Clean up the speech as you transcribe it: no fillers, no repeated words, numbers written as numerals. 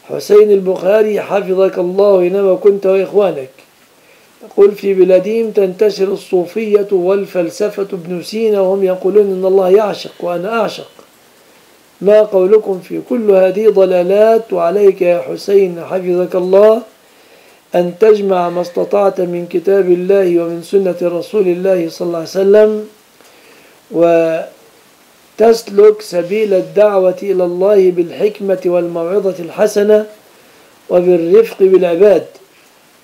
حسين البخاري حفظك الله أينما كنت وإخوانك، يقول: في بلادهم تنتشر الصوفية والفلسفة ابن سينا وهم يقولون إن الله يعشق وأنا أعشق، ما قولكم في كل هذه ضلالات؟ وعليك يا حسين حفظك الله أن تجمع ما استطعت من كتاب الله ومن سنة رسول الله صلى الله عليه وسلم، وتسلك سبيل الدعوة إلى الله بالحكمة والموعظة الحسنة وبالرفق بالعباد،